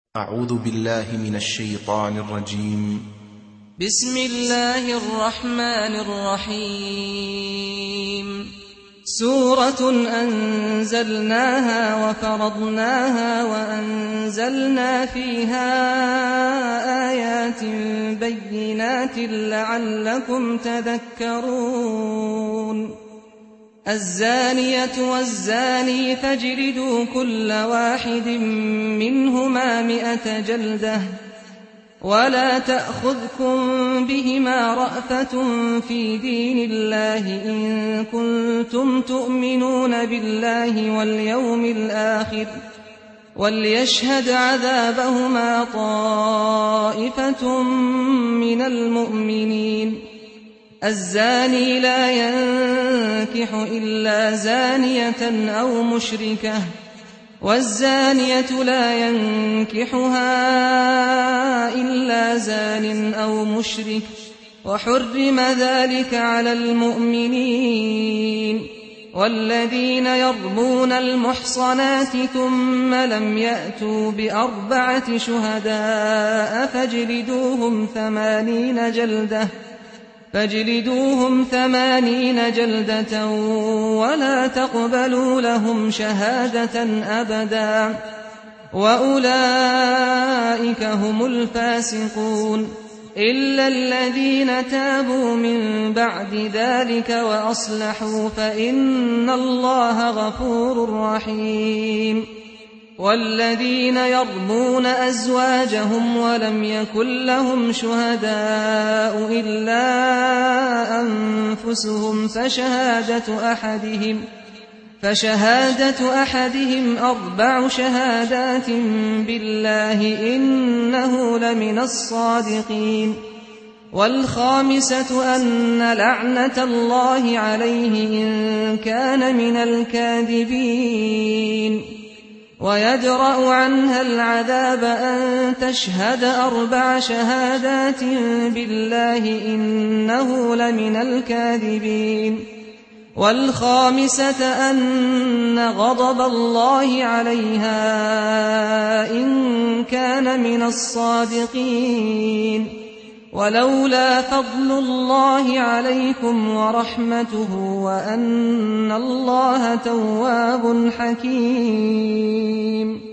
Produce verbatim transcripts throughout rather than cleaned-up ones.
أعوذ بالله من الشيطان الرجيم. بسم الله الرحمن الرحيم. سورة أنزلناها وفرضناها وأنزلنا فيها آيات بينات لعلكم تذكرون. الزانية والزاني فاجلدوا كل واحد منهما مئة جلدة ولا تأخذكم بهما رأفة في دين الله إن كنتم تؤمنون بالله واليوم الآخر وليشهد عذابهما طائفة من المؤمنين. الزاني لا ينكح إلا زانية أو مشركة والزانية لا ينكحها إلا زان أو مشرك وحرم ذلك على المؤمنين. والذين يرمون المحصنات ثم لم يأتوا بأربعة شهداء فاجلدوهم ثمانين جلدة فاجلدوهم ثمانين جلدة ولا تقبلوا لهم شهادة أبدا وأولئك هم الفاسقون إلا الذين تابوا من بعد ذلك وأصلحوا فإن الله غفور رحيم. والذين يرمون أزواجهم ولم يكن لهم شهداء إلا أنفسهم فشهادة أحدهم فشهادة أحدهم أربع شهادات بالله إنه لمن الصادقين. والخامسة أن لعنة الله عليه إن كان من الكاذبين. ويدرأ عنها العذاب أن تشهد أربع شهادات بالله إنه لمن الكاذبين. والخامسة أن غضب الله عليها إن كان من الصادقين. ولولا فضل الله عليكم ورحمته وأن الله تواب حكيم.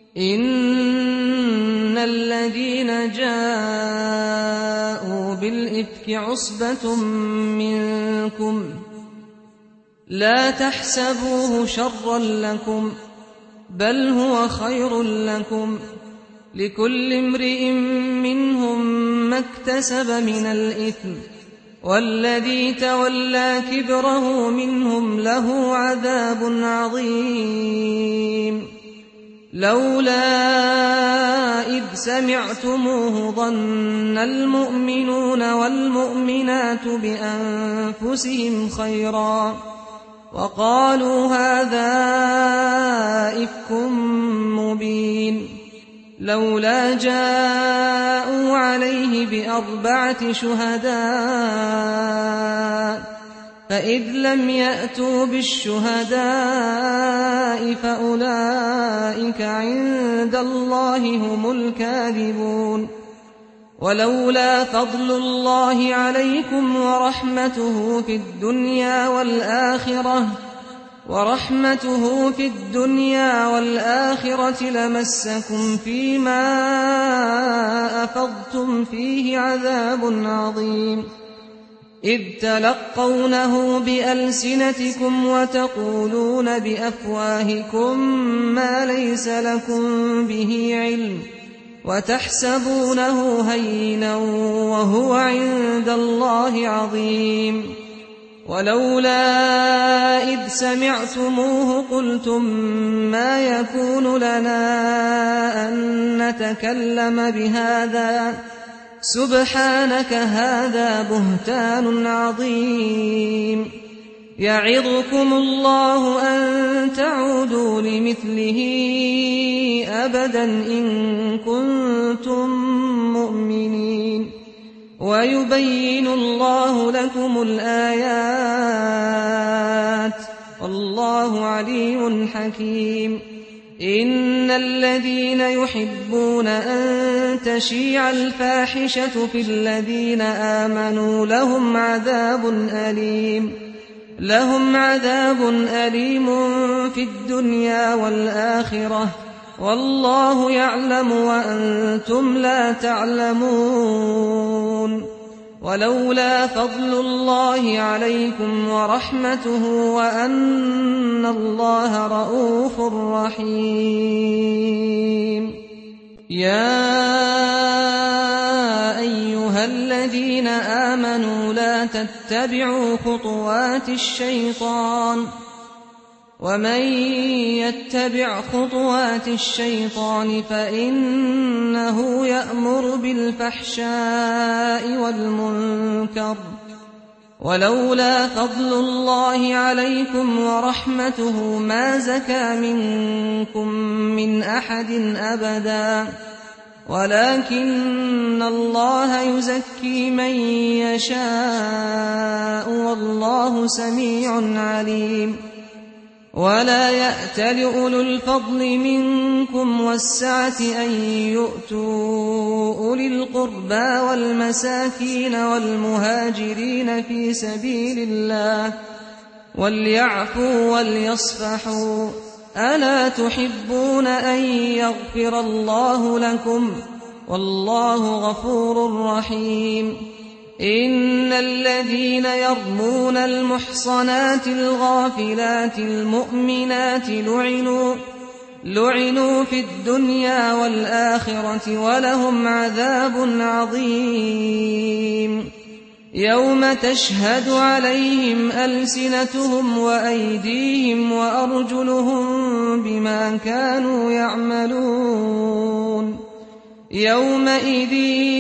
إن الذين جاءوا بالإفك عصبة منكم لا تحسبوه شرا لكم بل هو خير لكم لكل امرئ منهم ما اكتسب من الإثم والذي تولى كبره منهم له عذاب عظيم. لولا إذ سمعتموه ظن المؤمنون والمؤمنات بأنفسهم خيرا وقالوا هذا إفك مبين. لولا جاءوا عليه بأربعة شهداء فإذ لم يأتوا بالشهداء فأولئك عند الله هم الكاذبون. ولولا فضل الله عليكم ورحمته في الدنيا والآخرة ورحمته في الدنيا والآخرة لمسكم فيما أفضتم فيه عذاب عظيم. إذ تلقونه بألسنتكم وتقولون بأفواهكم ما ليس لكم به علم وتحسبونه هينا وهو عند الله عظيم. ولولا إذ سمعتموه قلتم ما يكون لنا أن نتكلم بهذا سبحانك هذا بهتان عظيم. يعظكم الله أن تعودوا لمثله أبدا إن كنتم مؤمنين. ويبين الله لكم الآيات والله عليم حكيم. إن الذين يحبون أن تشيع الفاحشة في الذين آمنوا لهم عذاب أليم لهم عذاب أليم في الدنيا والآخرة والله يعلم وأنتم لا تعلمون ولولا فضل الله عليكم ورحمته وأن الله رءوف رحيم يا أيها الذين آمنوا لا تتبعوا خطوات الشيطان ومن يتبع خطوات الشيطان فإنه يأمر بالفحشاء والمنكر ولولا فضل الله عليكم ورحمته ما زكى منكم من أحد أبدا ولكن الله يزكي من يشاء والله سميع عليم ولا يأتل أولو الفضل منكم والسعة أن يؤتوا أولي القربى والمساكين والمهاجرين في سبيل الله وليعفوا وليصفحوا ألا تحبون أن يغفر الله لكم والله غفور رحيم إن الذين يرمون المحصنات الغافلات المؤمنات لعنوا لعنوا في الدنيا والآخرة ولهم عذاب عظيم يوم تشهد عليهم ألسنتهم وأيديهم وأرجلهم بما كانوا يعملون يومئذ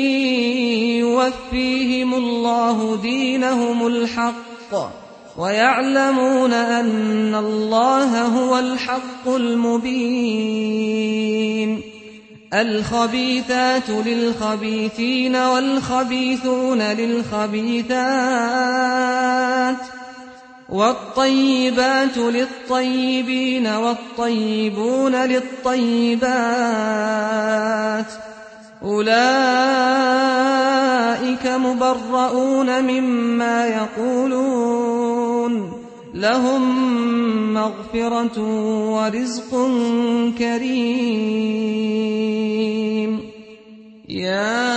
يوفيهم الله دينهم الحق ويعلمون أن الله هو الحق المبين الخبيثات للخبيثين والخبيثون للخبيثات والطيبات للطيبين والطيبون للطيبات أولئك مبرؤون مما يقولون لهم مغفرة ورزق كريم يا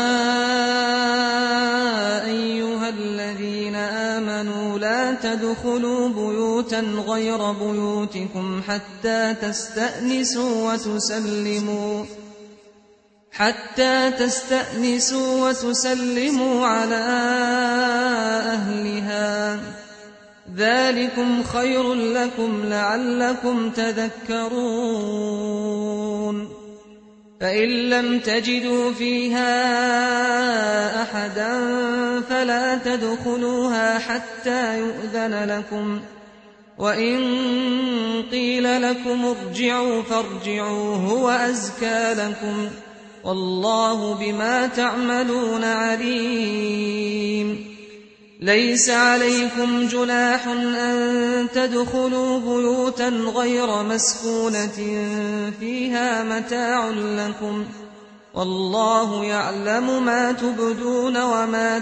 أيها الذين آمنوا لا تدخلوا بيوتا غير بيوتكم حتى تستأنسوا وتسلموا حتى تستأنسوا وتسلموا على أهلها ذلكم خير لكم لعلكم تذكرون فإن لم تجدوا فيها أحدا فلا تدخلوها حتى يؤذن لكم وإن قيل لكم ارجعوا فارجعوا هو أزكى لكم والله بما تعملون عليم ليس عليكم جناح أن تدخلوا بيوتا غير مسكونة فيها متاع لكم والله يعلم ما تبدون وما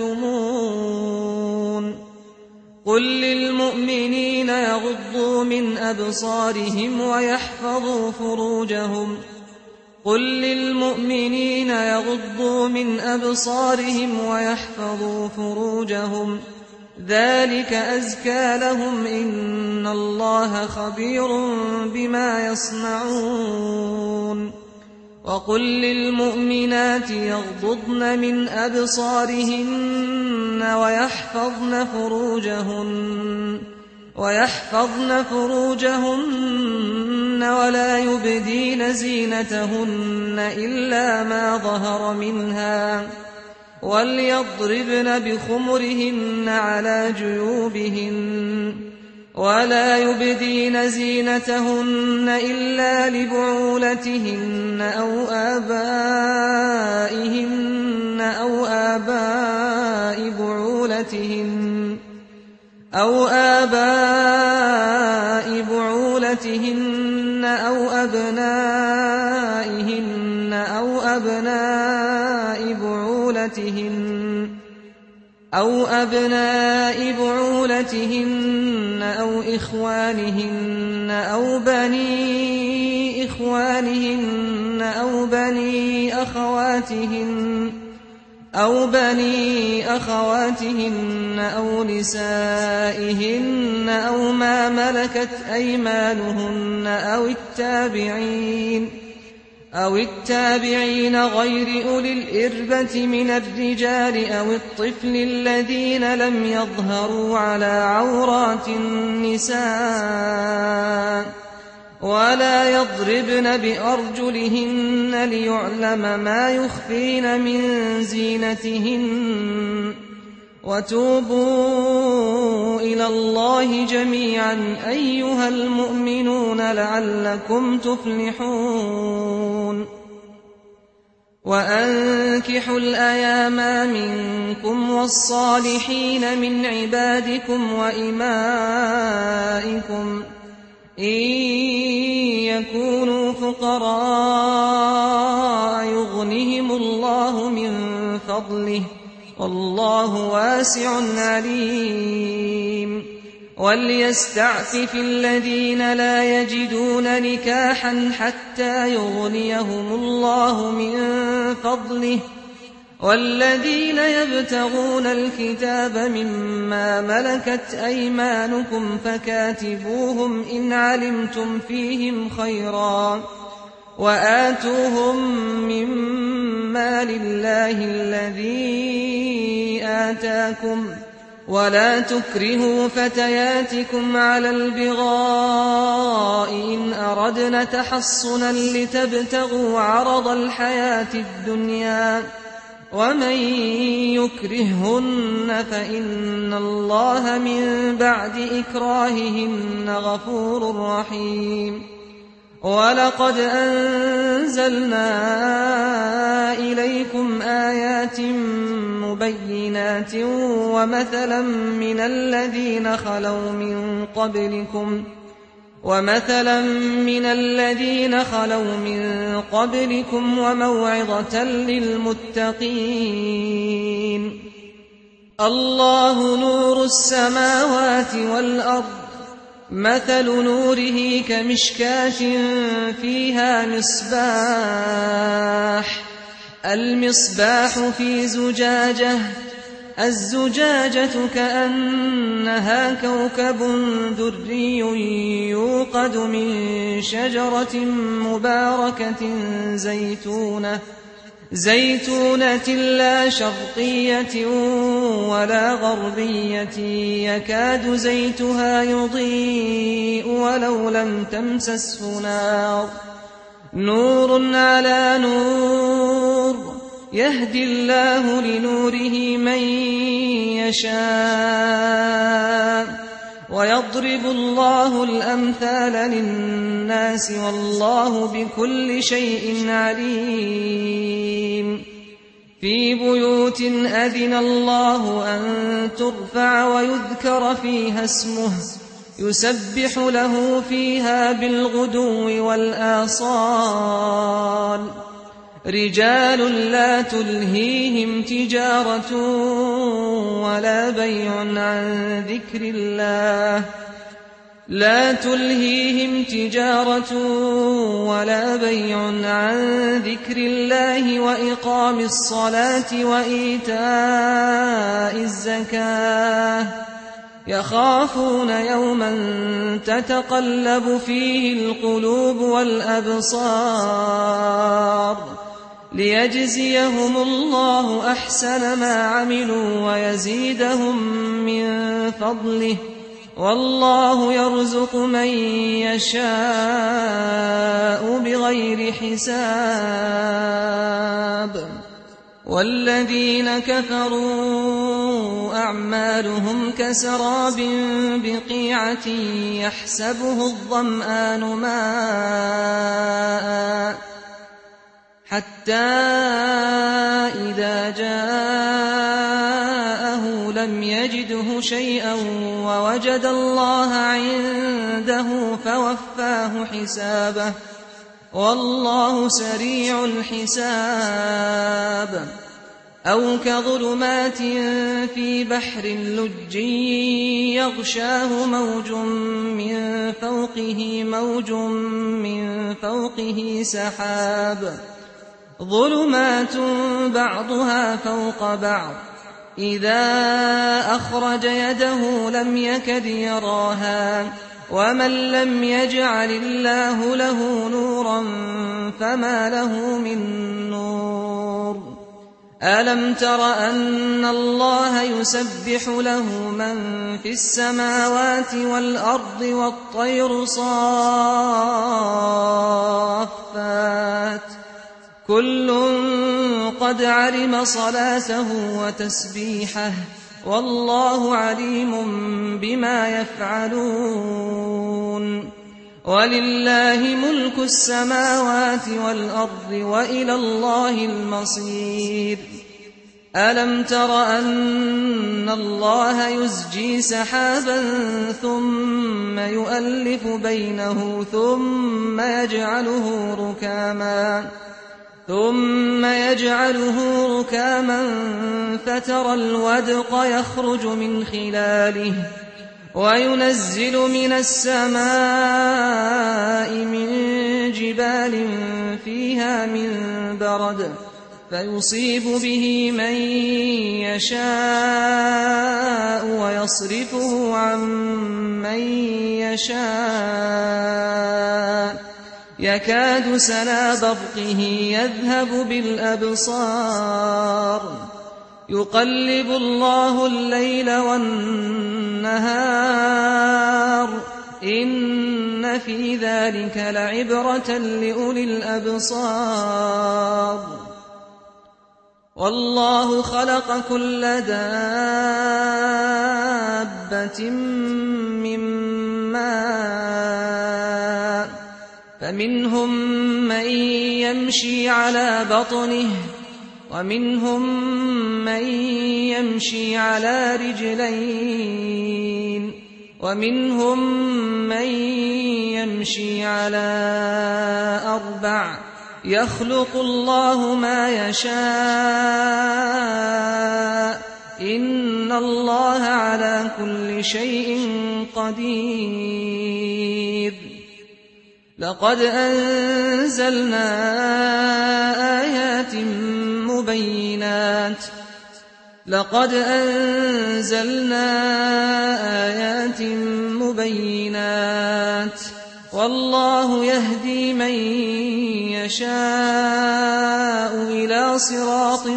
تكتمون قل للمؤمنين يغضوا من أبصارهم ويحفظوا فروجهم قل للمؤمنين يغضوا من أبصارهم ويحفظوا فروجهم ذلك أزكى لهم إن الله خبير بما يصنعون وقل للمؤمنات يغضضن من أبصارهن ويحفظن فروجهن ويحفظن فروجهن ولا يبدين زينتهن إلا ما ظهر منها وليضربن بخمرهن على جيوبهن ولا يبدين زينتهن إلا لبعولتهن أو آبائهن أو آباء بعولتهن أو آباء بعولتهن أو أبنائهن أبناء بعولتهن أو أبناء بعولتهن أو إخوانهن أو بني إخوانهن أو بني أخواتهن أو بني أخواتهن أو نسائهن أو ما ملكت أيمانهن أو التابعين أو التابعين غير أولي الإربة من الرجال أو الطفل الذين لم يظهروا على عورات النساء ولا يضربن بأرجلهن ليعلم ما يخفين من زينتهن وتوبوا إلى الله جميعا أيها المؤمنون لعلكم تفلحون وأنكحوا الأيام منكم والصالحين من عبادكم وإمائكم إن يكونوا فقراء يغنهم الله من فضله والله واسع عليم وليستعفف الذين لا يجدون نكاحا حتى يغنيهم الله من فضله والذين يبتغون الكتاب مما ملكت أيمانكم فكاتبوهم إن علمتم فيهم خيرا وآتوهم مما لله الذي آتاكم ولا تكرهوا فتياتكم على البغاء إن أردنا تحصنا لتبتغوا عرض الحياة الدنيا ومن يكرههن فإن الله من بعد إكراههن غفور رحيم ولقد أنزلنا إليكم آيات مبينات ومثلا من الذين خلوا من قبلكم ومثلا من الذين خلوا من قبلكم وموعظة للمتقين الله نور السماوات والأرض مثل نوره كمشكاة فيها مصباح المصباح في زجاجة الزجاجة كأنها كوكب دري يوقد من شجرة مباركة زيتونة زيتونة لا شرقية ولا غربية يكاد زيتها يضيء ولو لم تمسسه نار نور على نور يهدي الله لنوره من يشاء ويضرب الله الأمثال للناس والله بكل شيء عليم في بيوت أذن الله أن ترفع ويذكر فيها اسمه يسبح له فيها بالغدو والآصال رجال لا تلهيهم تجارة ولا بيع عن ذكر الله لا تلهيهم تجارة ولا بيع عن ذكر الله وإقام الصلاة وإيتاء الزكاة يخافون يوما تتقلب فيه القلوب والأبصار ليجزيهم الله أحسن ما عملوا ويزيدهم من فضله والله يرزق من يشاء بغير حساب والذين كفروا أعمالهم كسراب بقيعة يحسبه الظمآن ماء حتى إذا جاءه لم يجده شيئا ووجد الله عنده فوفاه حسابه والله سريع الحساب. أو كظلمات في بحر لج يغشاه موج من فوقه موج من فوقه سحاب ظلمات بعضها فوق بعض إذا أخرج يده لم يكد يراها ومن لم يجعل الله له نورا فما له من نور. ألم تر أن الله يسبح له من في السماوات والأرض والطير صافات كل قد علم صلاته وتسبيحه والله عليم بما يفعلون. ولله ملك السماوات والأرض وإلى الله المصير. ألم تر أن الله يزجي سحابا ثم يؤلف بينه ثم يجعله ركاما ثم يجعله ركاما فترى الودق يخرج من خلاله وينزل من السماء من جبال فيها من برد فيصيب به من يشاء ويصرفه عن من يشاء يكاد سنا برقه يذهب بالأبصار يقلب الله الليل والنهار إن في ذلك لعبرة لأولي الأبصار. والله خلق كل دابة من ماء فمنهم من يمشي على بطنه ومنهم من يمشي على رجلين ومنهم من يمشي على أربع يخلق الله ما يشاء إن الله على كل شيء قدير. لقد أنزلنا آيات مبينات لقد أنزلنا آيات مبينات والله يهدي من يشاء إلى صراط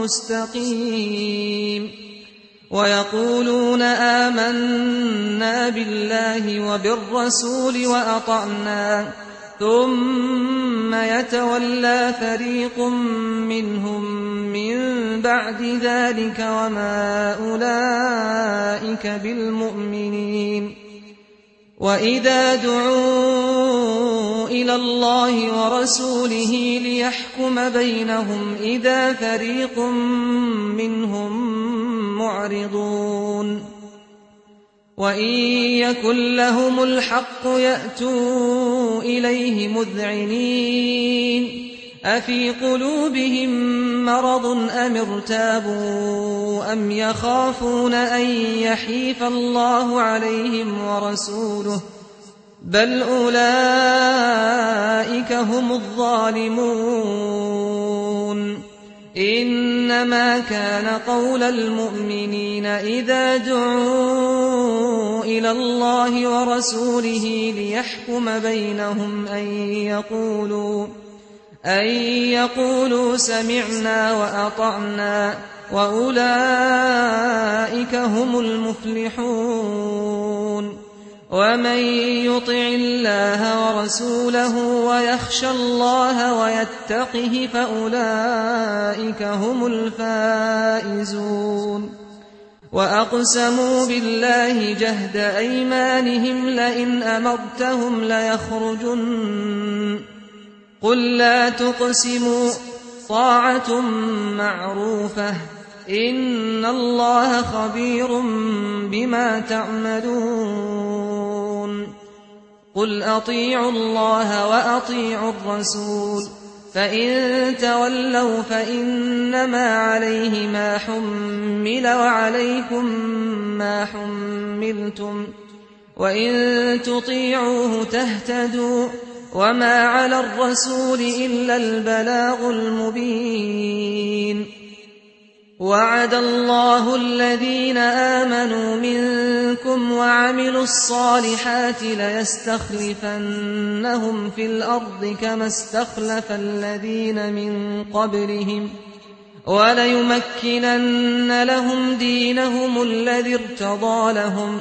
مستقيم. ويقولون آمنا بالله وبالرسول وأطعنا ثم يتولى فريق منهم من بعد ذلك وما أولئك بالمؤمنين. وإذا دعوا إلى الله ورسوله ليحكم بينهم إذا فريق منهم معرضون. وإن يكن لهم الحق يأتوا إليه مذعنين أفي قلوبهم مرض أم ارتابوا أم يخافون أن يحيف الله عليهم ورسوله بل أولئك هم الظالمون. إنما كان قول المؤمنين إذا دعوا إلى الله ورسوله ليحكم بينهم أن يقولوا أن يقولوا سمعنا وأطعنا وأولئك هم المفلحون. ومن يطع الله ورسوله ويخشى الله ويتقه فأولئك هم الفائزون. وأقسموا بالله جهد أيمانهم لئن أمرتهم ليخرجن قل لا تقسموا طاعة معروفة إن الله خبير بما تعملون. قل أطيعوا الله وأطيعوا الرسول فإن تولوا فإنما عليه ما حمل وعليكم ما حملتم وإن تطيعوه تهتدوا وما على الرسول إلا البلاغ المبين. وعد الله الذين آمنوا منكم وعملوا الصالحات ليستخلفنهم في الأرض كما استخلف الذين من قبلهم وليمكنن لهم دينهم الذي ارتضى لهم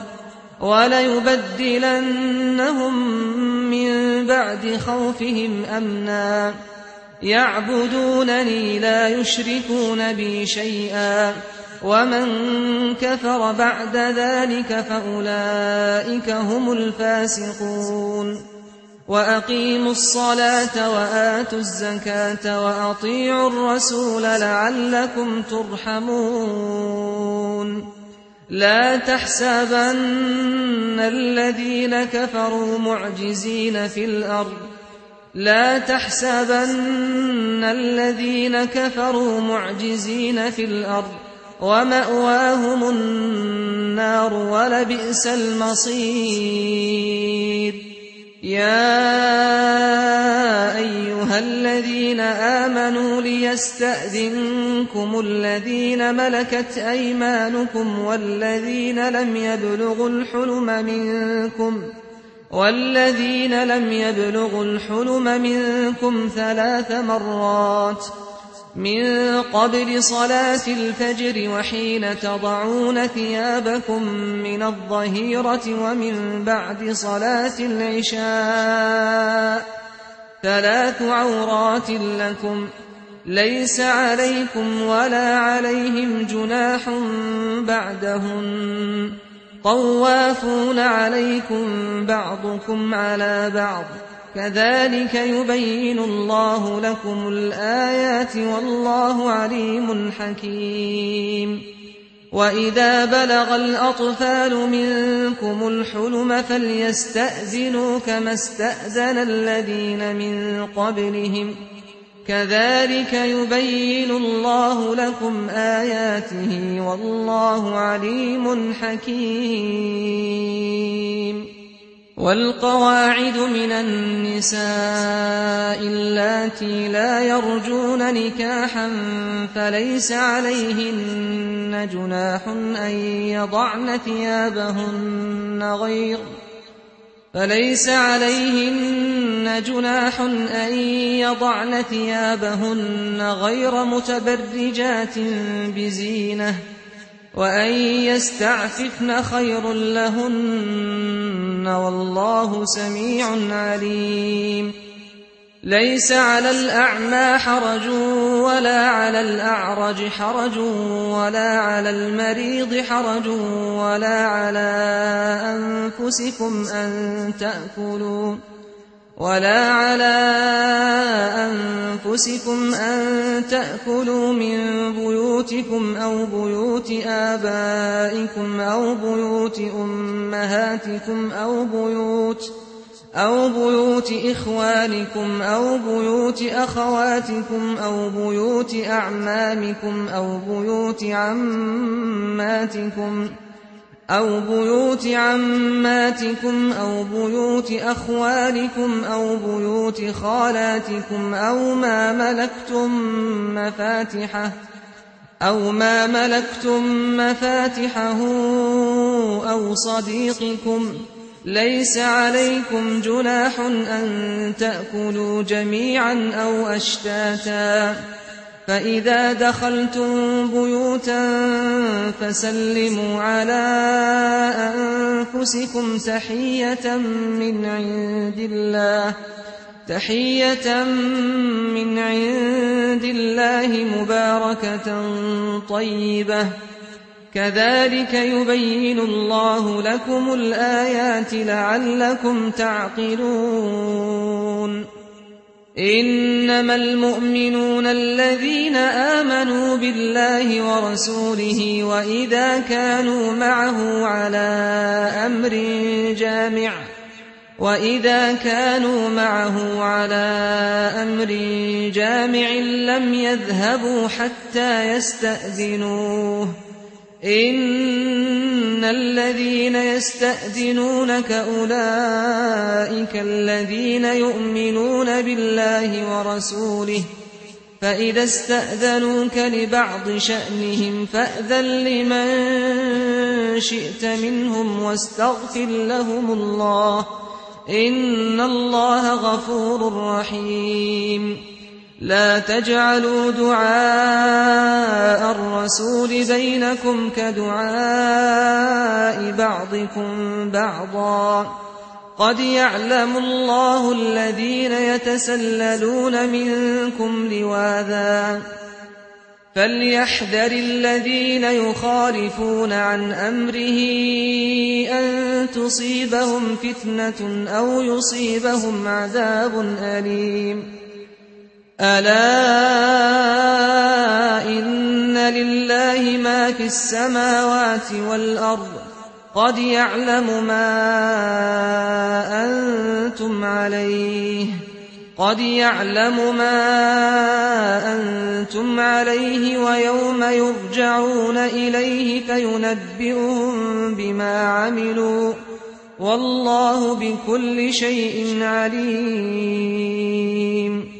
وليبدلنهم من بعد خوفهم أمنا يعبدونني لا يشركون بي شيئا ومن كفر بعد ذلك فأولئك هم الفاسقون. وأقيموا الصلاة وآتوا الزكاة وأطيعوا الرسول لعلكم ترحمون. لا تحسبن الذين كفروا معجزين في الأرض لا تحسبن الذين كفروا معجزين في الأرض ومأواهم النار ولبئس المصير. يا أيها الذين آمنوا ليستأذنكم الذين ملكت أيمانكم والذين لم يبلغوا الحلم منكم والذين لم يبلغوا الحلم منكم ثلاث مرات من قبل صلاة الفجر وحين تضعون ثيابكم من الظهيرة ومن بعد صلاة العشاء ثلاث عورات لكم ليس عليكم ولا عليهم جناح بعدهن طوافون عليكم بعضكم على بعض كذلك يبين الله لكم الآيات والله عليم حكيم. وإذا بلغ الأطفال منكم الحلم فليستأذنوا كما استأذن الذين من قبلهم كذلك يبين الله لكم آياته والله عليم حكيم. والقواعد من النساء اللاتي لا يرجون نكاحا فليس عليهن جناح أن يضعن ثيابهن غير فليس عليهن جناح أن يضعن ثيابهن غير متبرجات بزينة وأن يستعففن خير لهن والله سميع عليم. ليس على الأعمى حرج ولا على الأعرج حرج ولا على المريض حرج ولا على أنفسكم أن تأكلوا ولا على أنفسكم أن تأكلوا من بيوتكم أو بيوت آبائكم أو بيوت أمهاتكم أو بيوت أو بيوت إخوانكم أو بيوت أخواتكم أو بيوت أعمامكم أو بيوت عماتكم أو بيوت عماتكم أو بيوت أخوالكم أو بيوت خالاتكم أو ما ملكتم مفاتحه أو ما ملكتم مفاتحه أو صديقكم ليس عليكم جناح أن تأكلوا جميعا أو أشتاتا فإذا دخلتم بيوتا فسلموا على أنفسكم تحية من عند الله تحية من عند الله مباركة طيبة كذلك يبين الله لكم الآيات لعلكم تعقلون. إنما المؤمنون الذين آمنوا بالله ورسوله وإذا كانوا معه على أمر جامع وإذا كانوا معه على أمر جامع لم يذهبوا حتى يستأذنوه إن الذين يستأذنونك أولئك الذين يؤمنون بالله ورسوله فإذا استأذنوك لبعض شأنهم فأذن لمن شئت منهم واستغفر لهم الله إن الله غفور رحيم لا تجعلوا دعاء الرسول بينكم كدعاء بعضكم بعضا قد يعلم الله الذين يتسللون منكم لواذا فليحذر الذين يخالفون عن أمره أن تصيبهم فتنة أو يصيبهم عذاب أليم ألا إن لله ما في السماوات والأرض قد يعلم ما أنتم عليه قد يعلم ما أنتم عليه ويوم يرجعون إليه فينبئهم بما عملوا والله بكل شيء عليم